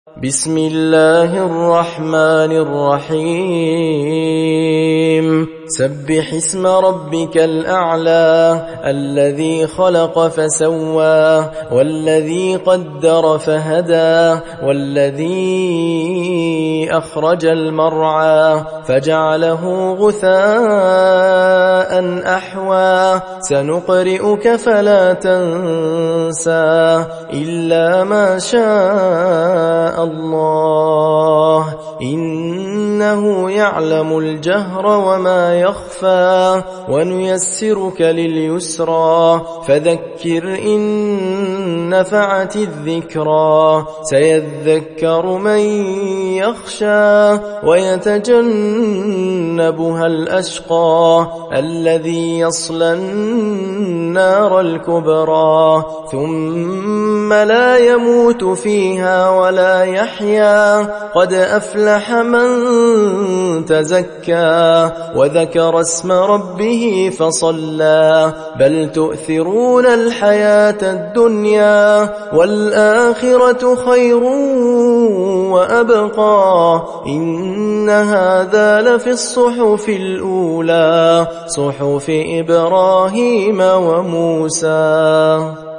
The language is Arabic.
بسم الله الرحمن الرحيم سبح اسم ربك الأعلى الذي خلق فسوى والذي قدر فهدى والذي أخرج المرعى فجعله غثاء أحوى سنقرئك فلا تنسى إلا ما شاء الله إنه يعلم الجهر وما يخفى ونيسرك لليسرى فذكر إن نفعت الذكرى سيذكر من يخشى ويتجنبها الأشقى الذي يصلى النار الكبرى ثم لا يموت فيها ولا يحيا قد أفلح من تزكى وذكر اسم ربه فصلى بل تؤثرون الحياة الدنيا والآخرة خير وأبقى إن هذا لفي الصحف الأولى صحف إبراهيم وموسى.